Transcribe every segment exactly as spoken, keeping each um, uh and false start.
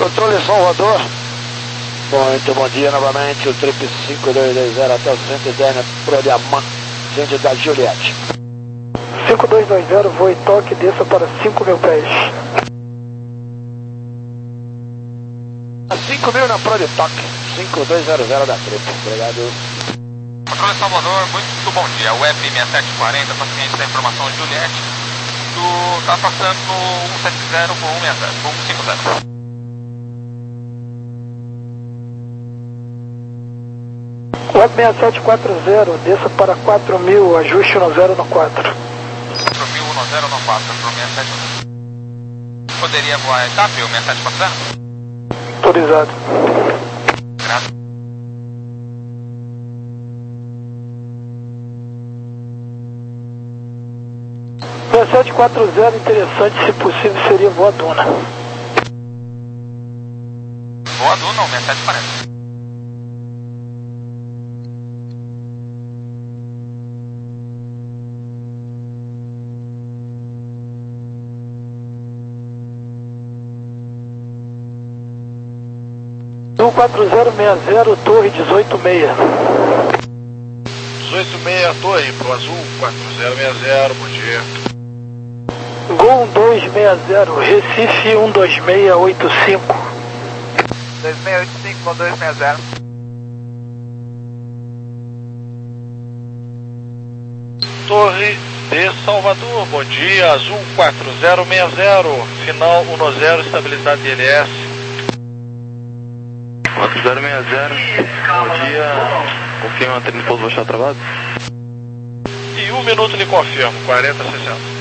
Controle Salvador. Muito bom dia novamente, o trip cinco dois dois zero até o cento e dez na Prodiamant, centro da Juliette. cinco dois dois zero, voe toque, desça para cinco mil pés. cinco mil na Proditoque, cinco dois zero zero da trip, obrigado. Controle Salvador, muito bom dia, Web sessenta e sete quarenta, paciente da informação Juliette, do, tá passando no cento e setenta por cento sessenta, cento e cinquenta. Web sessenta e sete quarenta, desça para quatro mil, ajuste no zero no quatro. quatro mil no zero no quatro, para o sessenta e sete. Poderia voar a etapa, o sessenta e sete quarenta? Autorizado. Graças. sessenta e sete quarenta, interessante, se possível, seria voa Duna. Voa Duna, o sessenta e sete quarenta. um quatro zero seis zero, torre dezoito seis. dezoito seis, torre pro Azul, quatro zero seis zero, bom dia. Gol dois seis zero, Recife um dois seis oito cinco. dois seis oito cinco, Gol dois seis zero. Torre de Salvador, bom dia, Azul quatro zero seis zero, final um zero, estabilidade I L S. quatro zero seis zero, bom dia, confirma a treino de pouso baixar travado? E um minuto lhe confirmo, quarenta sessenta.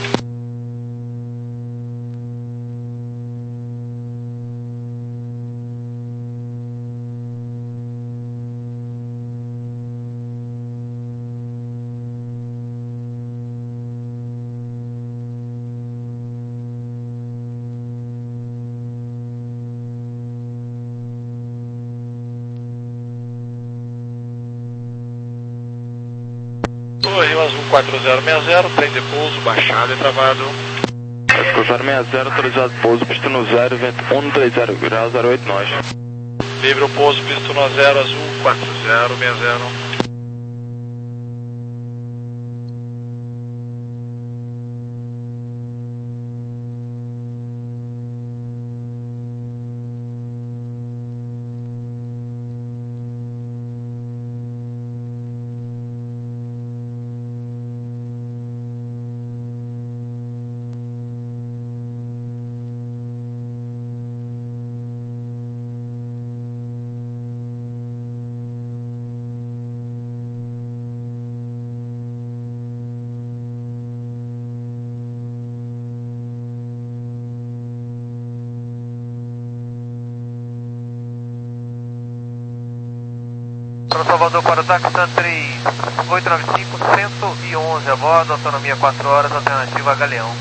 Torre Azul quatro zero seis zero, trem de pouso, baixado e travado. quatro zero seis zero, autorizado pouso, pista no zero, vento um três zero graus, zero oito nós. Livre o pouso, pista no zero, Azul quatro zero seis zero. Para Salvador para o Daxtan três oito nove cinco, cento e onze a bordo, autonomia quatro horas, alternativa Galeão.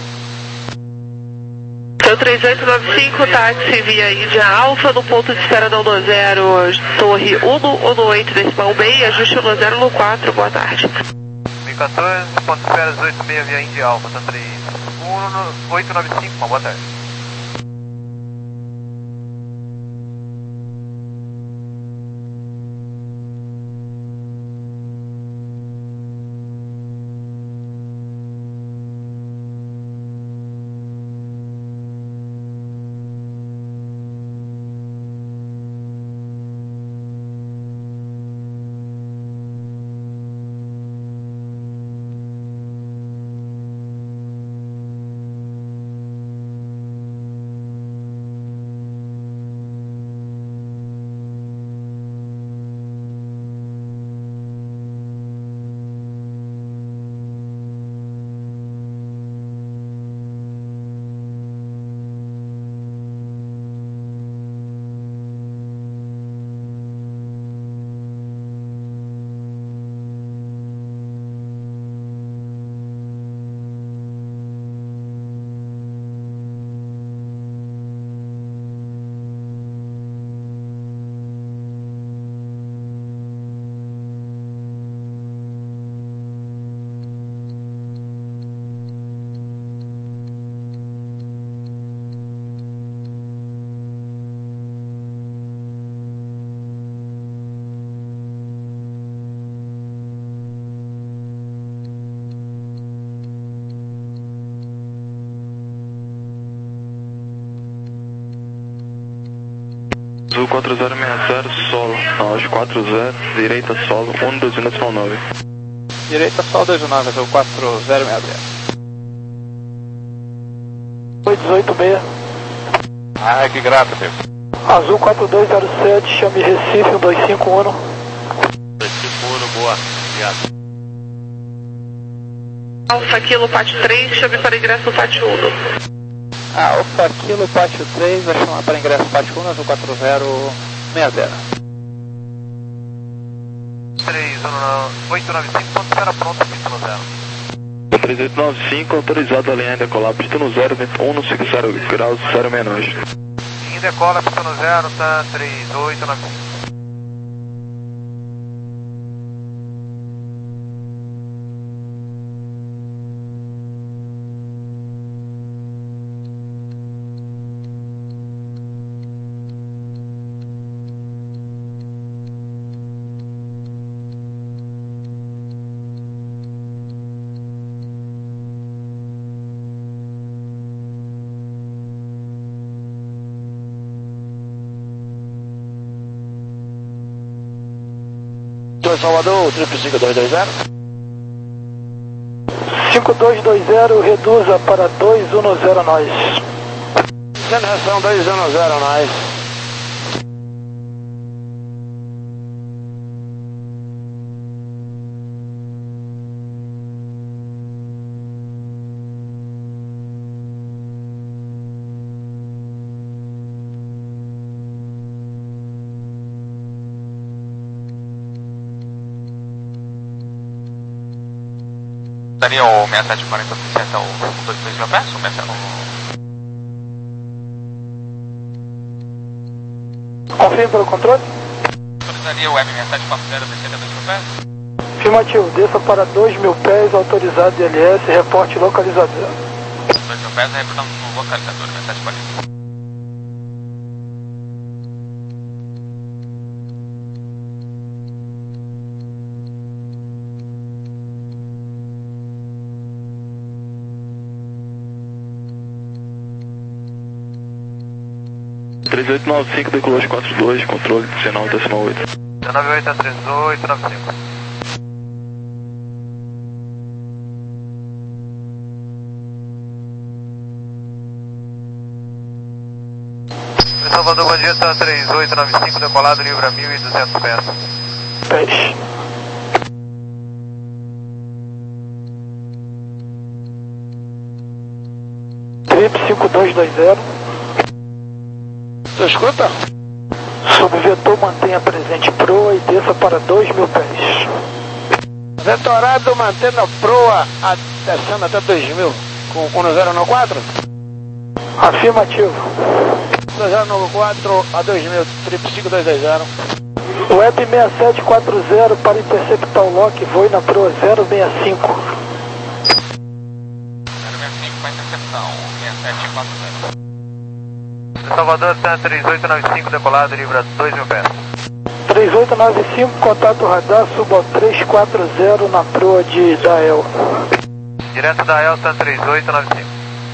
Seu três oito nove cinco, táxi via Índia Alfa, no ponto de espera da um zero, torre um oito decimal meio, ajuste um zero no quatro, boa tarde. mil e quatorze, ponto de espera dezoito seis via Índia Alfa, Tan três oito nove cinco, uma boa tarde. Azul quatro zero seis zero, solo, nós quatro zero, direita solo, um dois um decimal nove. Direita solo dois um nove, Azul quatro zero seis zero. oito dezoito seis. Ah, que grato, meu. Azul quatro dois zero sete, chame Recife um dois cinco um. dois cinco um, boa. Obrigado. Alfa Kilo Pátio três, chame para ingresso no Pátio um. Alfa Kilo Pátio três, vai chamar para ingresso Pátio um, Azul quatro zero seis zero. três oito nove cinco, ponto espera pronto, pista no zero. três oito nove cinco, autorizado a linha ainda decolar, pista no zero, vento um cinco zero graus, zero meia nós. Linha decola, pista no zero, tá três oito nove cinco. Salvador, triplo cinco dois dois zero. cinco dois dois zero, reduza para dois um zero nós. Reação dois um zero nós. Daria o seis sete quarenta sessenta o dois mil pés? O sessenta... Confirme pelo controle. Autorizaria o M seis sete quatro zero descendo a dois mil pés? Afirmativo, desça para dois mil pés, autorizado D L S, reporte localizador. dois mil pés, reportamos no localizador seis sete quarenta. três oito nove cinco, decolou quatro dois, controle dezenove decimal oito. dezenove oito a três oito nove cinco. Salvador, bom dia, tá três oito nove cinco, decolado, livra mil e duzentos pés. Pés. Trip cinco dois dois zero. Você escuta? Subvetor mantenha presente proa e desça para dois mil pés. Vetorado mantendo a proa a, descendo até dois mil com um zero nove quatro. Afirmativo. um zero nove quatro a dois mil, triplo cinco dois dois zero. Web seis sete quatro zero para interceptar o lock, voe na proa zero seis cinco. zero seis cinco para interceptar o seis sete quatro zero. Salvador, tá três oito nove cinco, decolado, livra dois mil pés. três oito nove cinco, contato radar, suba ao três quatro zero na proa de Dael. Direto da El, tá três oito nove cinco.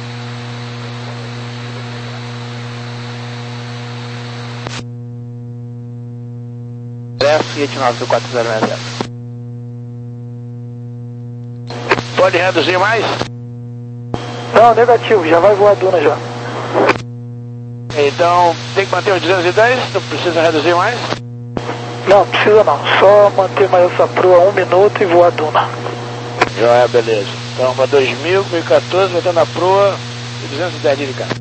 Fiat nove do quatro zero seis zero. Pode reduzir mais? Não, negativo, já vai voar a Duna já. Então tem que manter os duzentos e dez, não precisa reduzir mais? Não, precisa não, só manter mais essa proa um minuto e voar a Duna. Já é, beleza. Então para dois mil, dois mil e quatorze, botando a proa e duzentos e dez de cá.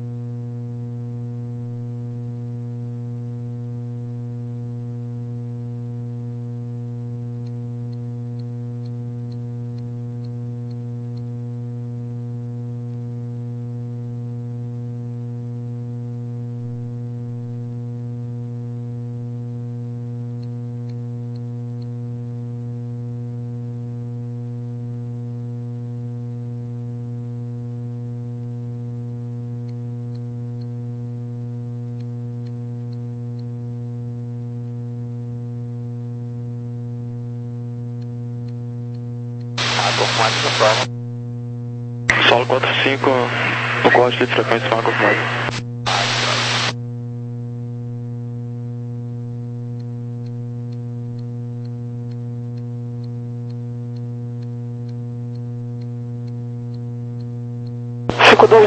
Solo quatro cinco, no corte de frequência mal confirmado.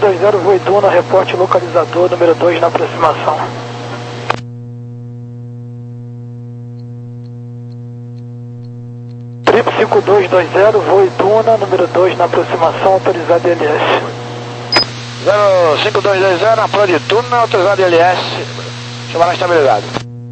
dois zero, Voiduna, reporte localizador, número dois na aproximação. Trip cinco dois dois zero, Voiduna, número dois na aproximação, autorizado L S. zero cinco dois dois zero, na Pro de Tuna, autorizado L S, chamar na estabilidade.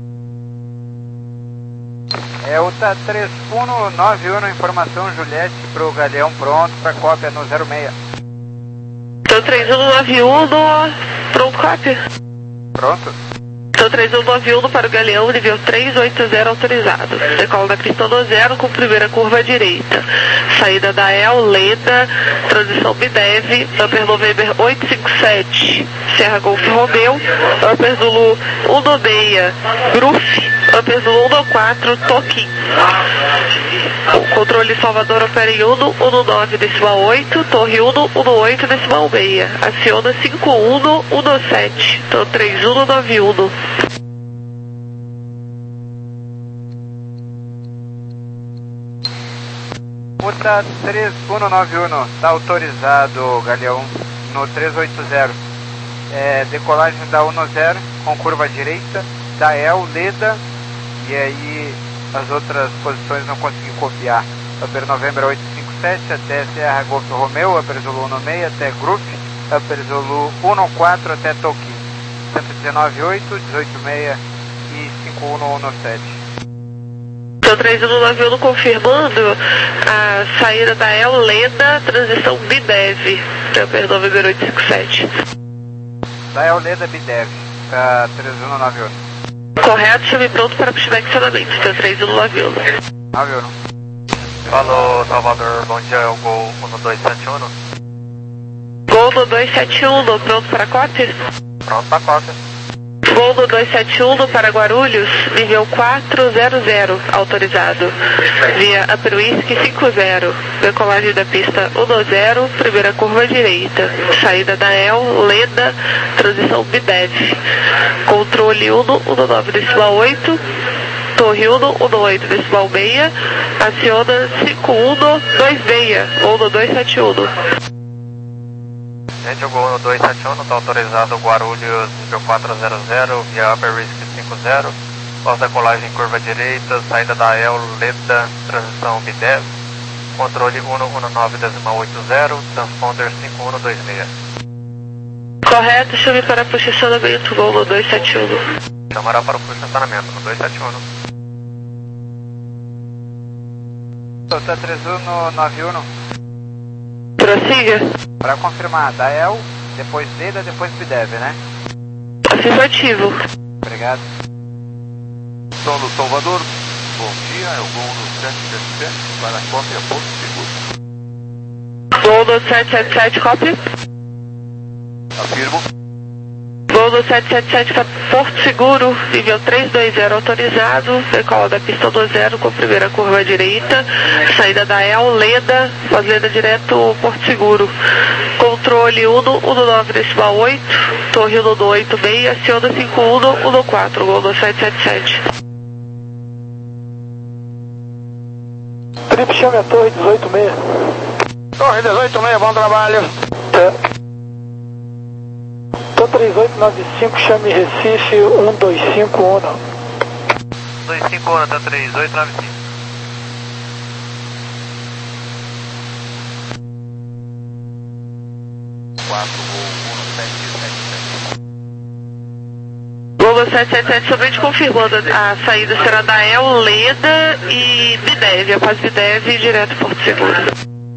É o T três um nove um, informação Juliette para o Galeão pronto para cópia no zero seis. Então três um nove um, pronto, cópia. Pronto. Então três um nove um para o Galeão, nível trezentos e oitenta autorizado. Decola da pista no zero com primeira curva à direita. Saída da E L, Leda, transição Bidev, Upper November oito cinco sete, Serra Golf Romeu, Upper Zulu um nove seis, Gruf, Upper Zulu um nove quatro, Toquim. Controle Salvador opera em Uno, Uno nove decimal oito, Torre Uno, Uno oito decimal seis. Aciona cinco um um sete, então três um nove um. O T três um nove um está autorizado, Galeão, no trezentos e oitenta. É, decolagem da Uno zero com curva à direita, da E L, Leda, e aí as outras posições não consegui copiar. Upper November oito cinco sete até Serra Golf Romeu, Upper Zulu um nove seis até Gruf, Upper Zulu um nove quatro até Toquim. cento e dezenove oito, dezoito seis e cinco um um sete. Então três um nove um confirmando a saída da E L, Leda, transição Bidev, Upper November oito cinco sete. Da E L, Leda, Bidev, para três um nove um. Correto, chame pronto para pushback de acionamento, então três um nove um. nove um. Falou, Salvador, bom dia, é o Gol um dois sete um. Gol no dois sete um, pronto para cópia? Pronto para cópia. Gol no dois sete um para Guarulhos, nível quatrocentos, autorizado. Via Upper Whisky cinco zero, decolagem da pista um zero, primeira curva à direita. Saída da E L, Leda, transição Bidev. Controle Uno, Uno nove decimal oito, Torre Uno, Uno oito decimal seis, aciona cinco um dois seis, ou no dois sete um. Gente, o Gol no dois sete um está autorizado Guarulhos nível quatrocentos, via Upper Risk cinco zero, pós-decolagem curva direita, saída da E L, Leda, transição Bidev, controle Uno Uno nove decimal oito zero, transponder cinco um dois seis. Correto, chame para posicionamento, Gol no dois sete um. Chamará para o posicionamento no dois sete um. T três um nove um. Prossiga. Para confirmar, da E L, depois Leda, depois Bidev, né? Afirmativo. Obrigado. Solo Salvador, bom dia, é o Gol no sete sete sete para a cópia Porto Seguro. Gol no sete sete sete, cópia. Afirmo. Gol no sete sete sete para Porto Seguro, nível trezentos e vinte autorizado, decola da pista do zero com primeira curva à direita, saída da E L, Leda, faz Leda direto Porto Seguro. Controle Uno, Uno nove decimal oito, Torre Uno oito seis, aciona cinco um um quatro, Gol no sete sete sete. Trip chame a torre dezoito seis. Torre dezoito seis, bom trabalho. Tá. Então três oito nove cinco, chame Recife um dois cinco um. dois cinco um, tá três oito nove cinco. quatro Gol um sete sete sete. Gol no sete sete sete, somente confirmando, a saída será da E L, Leda e Bidev, após Bidev direto Porto Seguro. Leda,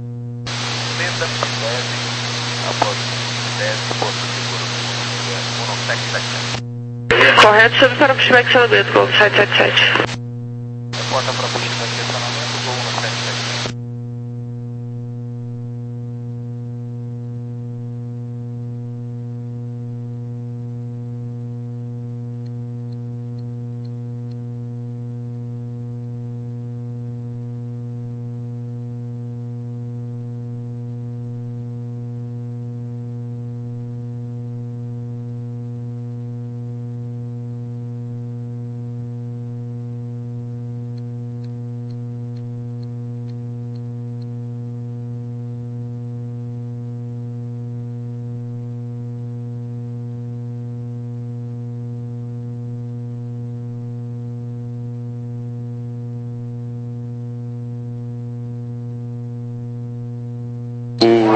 Bidev, após Bidev, Porto Seguro. um sete sete sete. Correto, chame para pushback de acionamento, Gol no sete sete sete. Reporta para puxar de estacionamento, Gol um sete sete sete.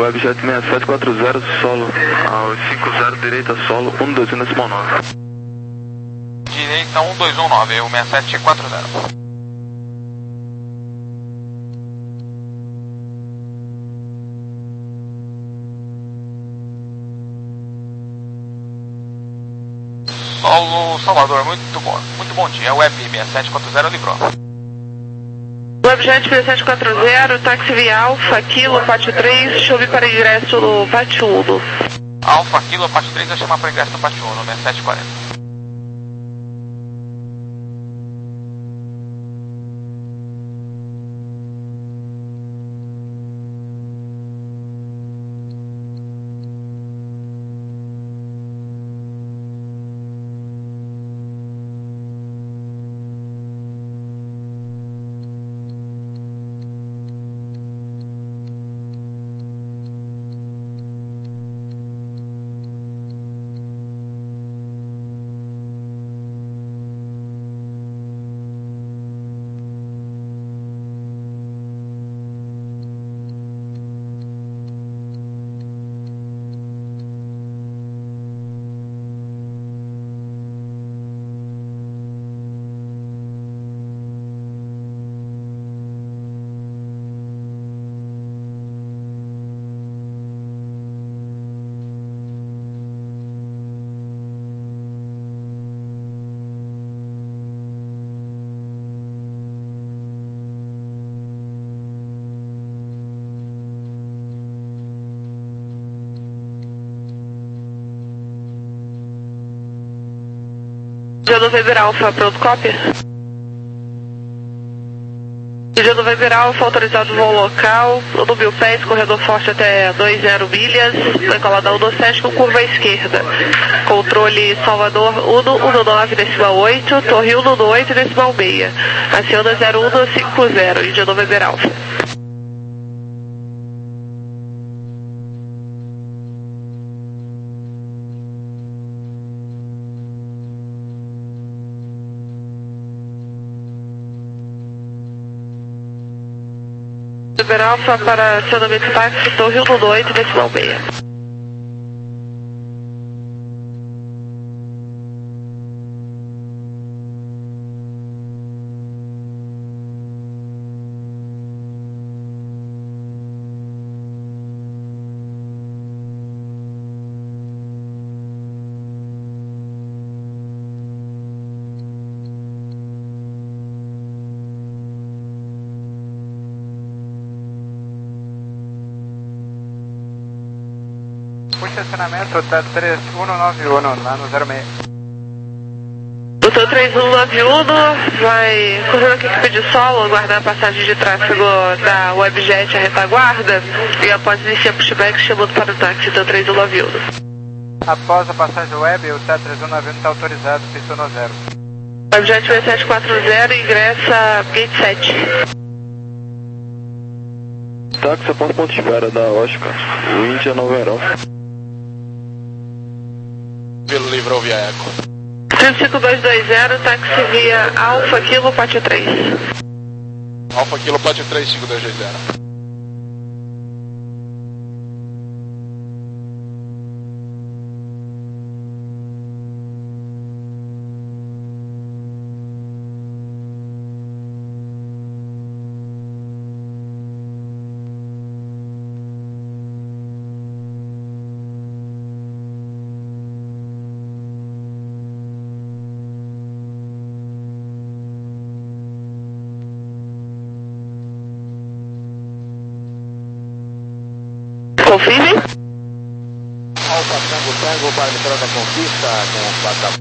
Webjet seis sete quatro zero, solo, ao cinco zero, direita solo, um dois um decimal nove. Direita um dois um nove, o seis sete quatro zero. Solo Salvador, muito bom, muito bom dia, Web seis sete quatro zero livrou. Webjet seis sete quatro zero, táxi via Alfa, Kilo, Pátio três, chove para ingresso no Pátio um. Alfa, Kilo, Pátio três, vai chamar para ingresso no Pátio um, seis sete quatro zero. Dia do Weber Alfa, pronto, cópia? Dia do Weber Alfa, autorizado voo local, no Bilpés, corredor forte até vinte milhas, decolada um sete com curva à esquerda. Controle Salvador um um nove decimal oito, Torre um um oito decimal seis. Aciona zero um cinco zero, Dia do Weber Alfa. Weber Alfa para acionamento táxi, Torre um um oito decimal seis. Puxa estacionamento, tá três um nove um, lá no zero seis. Doutor três um nove um vai correndo aqui que pedir solo, aguardar a passagem de tráfego da Webjet à retaguarda e após iniciar pushback chamando para o táxi, doutor três um nove um. Após a passagem web, o T A três um nove um está autorizado, pista no zero. Webjet seis sete quatro zero, ingressa gate sete. Táxi após ponto de espera da Oscar, o Índia no verão. Pelo livrou via Eco. três cinco dois dois zero, táxi via Alfa Kilo, Pátio três. Alfa Kilo, Pátio três, cinco dois dois zero. Confirme. Alfa Tango Tango para a entrada da Conquista com quatro.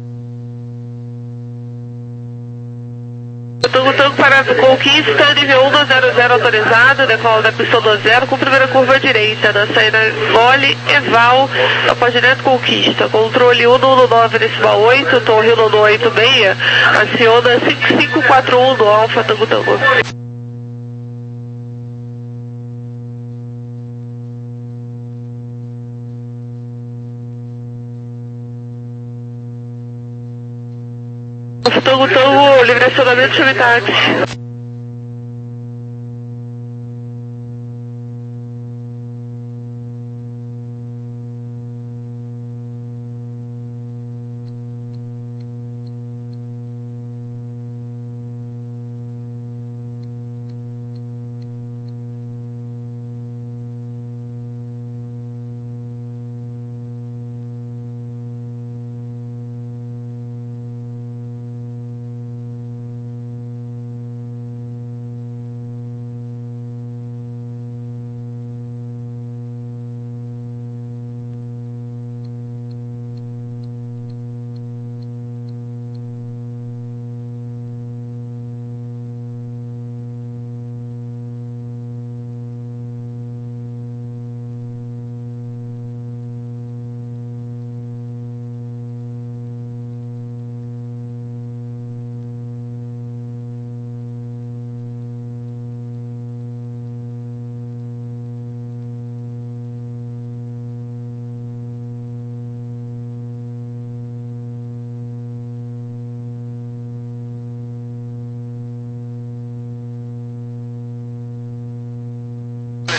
Tango Tango para a Conquista, nível um zero zero autorizado, decola da pista do zero com primeira curva à direita, na saída Gole, Eval, após direto Conquista, controle um um nove decimal oito, Torre um um oito seis, aciona cinco cinco quatro um do Alfa Tango Tango. Tango Tango, livre acionamento, chame táxi.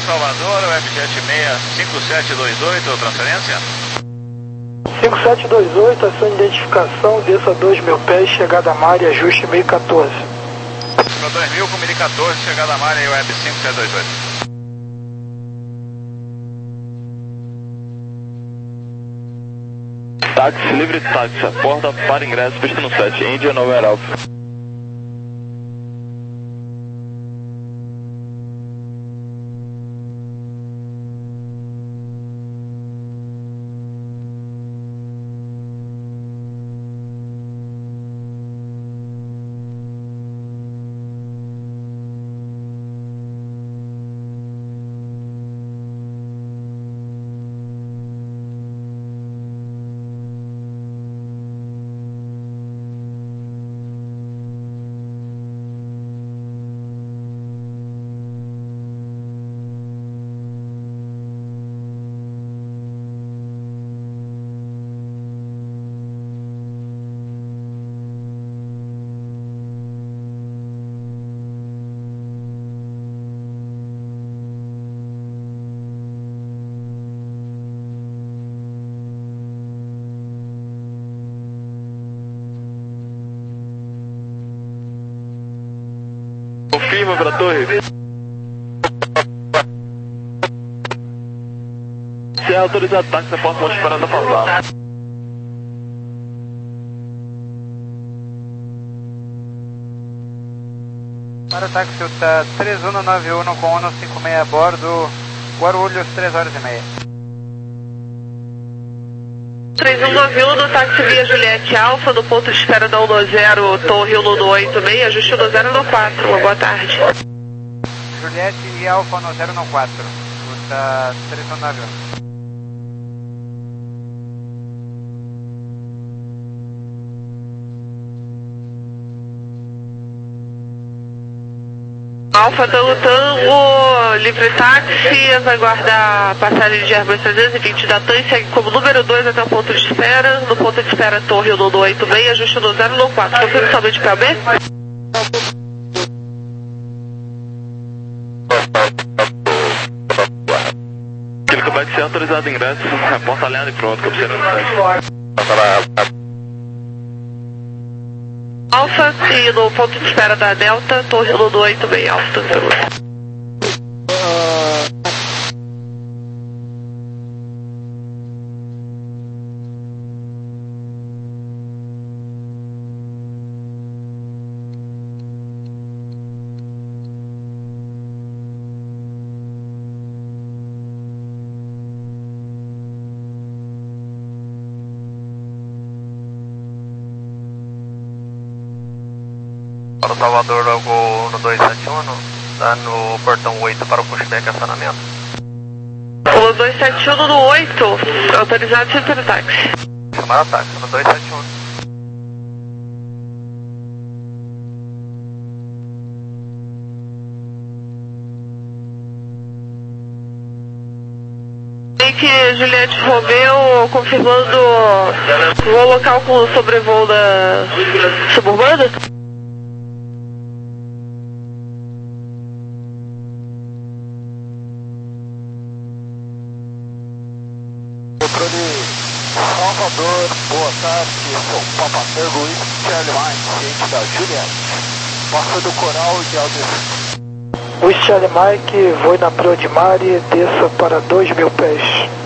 Salvador, Webjet seis cinco sete dois oito, transferência. cinco sete dois oito, ação de identificação, desça dois mil pés, chegada a mar e ajuste mil e quatorze. Para dois mil com mil e quatorze, chegada a mar e Web cinco sete dois oito. Táxi, livre táxi, a porta para ingresso, pista no sete, Índia Nova Alpha. Confirma para a torre. Se é autorizado táxi, a porta pode esperar da passada. Para o táxi tá três um nove um com um cinco seis a bordo, Guarulhos, três horas e meia. três um nove um do táxi via Juliette Alfa, do ponto de espera da um zero, Torre um oito seis, ajuste um zero no quatro, uma boa tarde. Juliette e Alfa um zero no quatro, tá três um nove um. Alfa Tango Tango, livre táxi, vai guardar passagem de Airbus trezentos e vinte da TAM e segue como número dois até o ponto de espera. No ponto de espera, Torre um oito seis, ajuste um zero no quatro. Confirme somente para B? Aquele que vai ser autorizado ingresso, a porta alinhada e pronto, que eu preciso no site. Alfa e no ponto de espera da Delta, Torre um oito seis, Alfa. Para o Salvador, logo no dois sete um, tá no portão oito para o pushback acionamento. O dois sete um no oito, autorizado sempre para o táxi. Chamar a táxi no dois sete um. Que Juliette Romeu confirmando voo local com o sobrevoo da suburbana. Controle Salvador, boa tarde, sou Papa Tango e Charlie Mike, ciente da Juliette. Passa do Coral e Alves. O Charlie Mike, voe na Proa de Mar e desça para dois mil pés.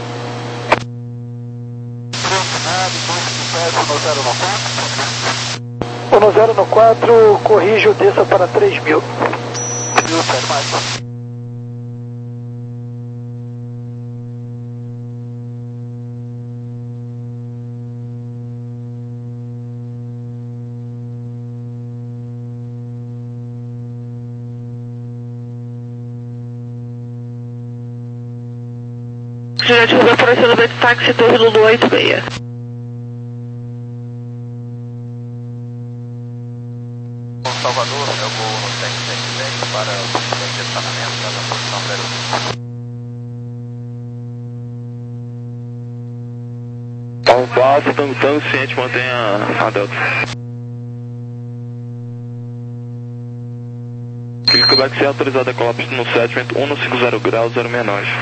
um zero no quatro, corrijo, desça para três mil. Juliette Romeu para o acionamento táxi, Torre um oito seis. Salvador, eu vou no sete sete sete para o pushback de estacionamento da posição zero. Alfa Alfa, Tango Tango, ciente, mantenha a Delta. Aquele Quebec Serra autorizado a decolar pista no sete, vento um cinco zero graus, zero seis nove.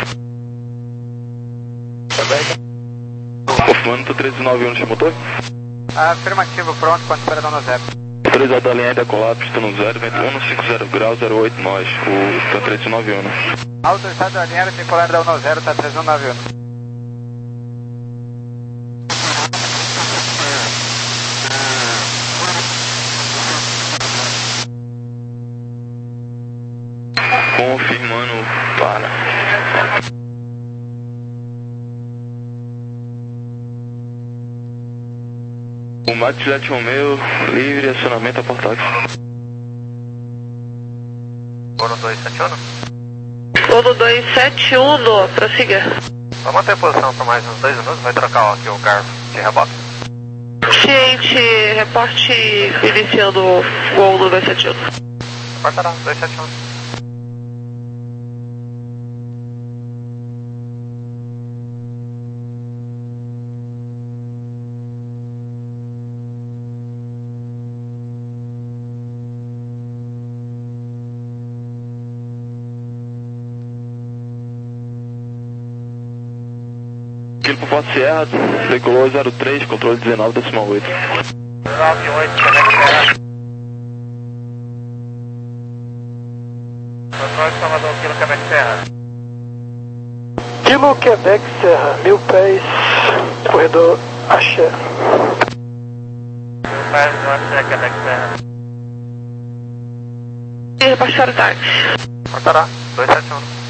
Confirmando, treze nove um no motor. Afirmativo, pronto, quando espera dar no zero. Autorizado a linha de decolar pista no zero, vento um cinco zero graus, zero oito nós, o treze nove um. Autorizado a linha de decolar da um zero, tá treze nove um. Confirmando para. O Max Jet Romeo, livre, acionamento a portátil. Ouro dois sete um. Ouro dois sete um, prossiga. Vamos manter a posição por mais uns dois minutos, vai trocar aqui o garfo de rebote. Ciente, reporte iniciando o gol do dois sete um. Reportará, dois sete um. Aquilo por Porto Serra, decolou zero três, controle dezenove, decimal oito. nove oito, Quebec Serra. Controle Salvador, Kilo Quebec Serra. Kilo Quebec Serra, mil pés, corredor Axé. Mil pés no Axé, Quebec Serra. E reportar o táxi. Reportará, dois sete um.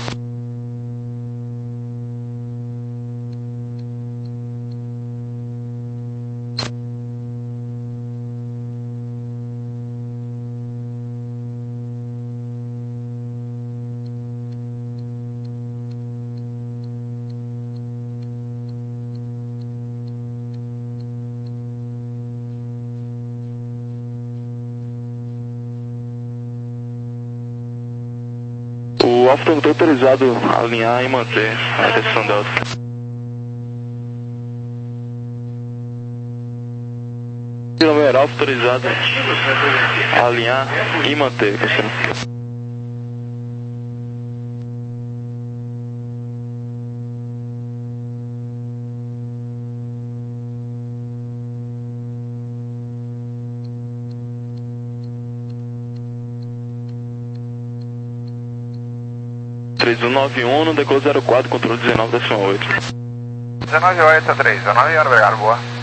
O Alfa está autorizado a alinhar e manter a decisão Delta. Número Alfa autorizado a alinhar e manter, Cristiano. treze nove um no decolo zero quatro, controle dezenove, decimal oito. dezenove oito, três, dezenove, obrigado, boa.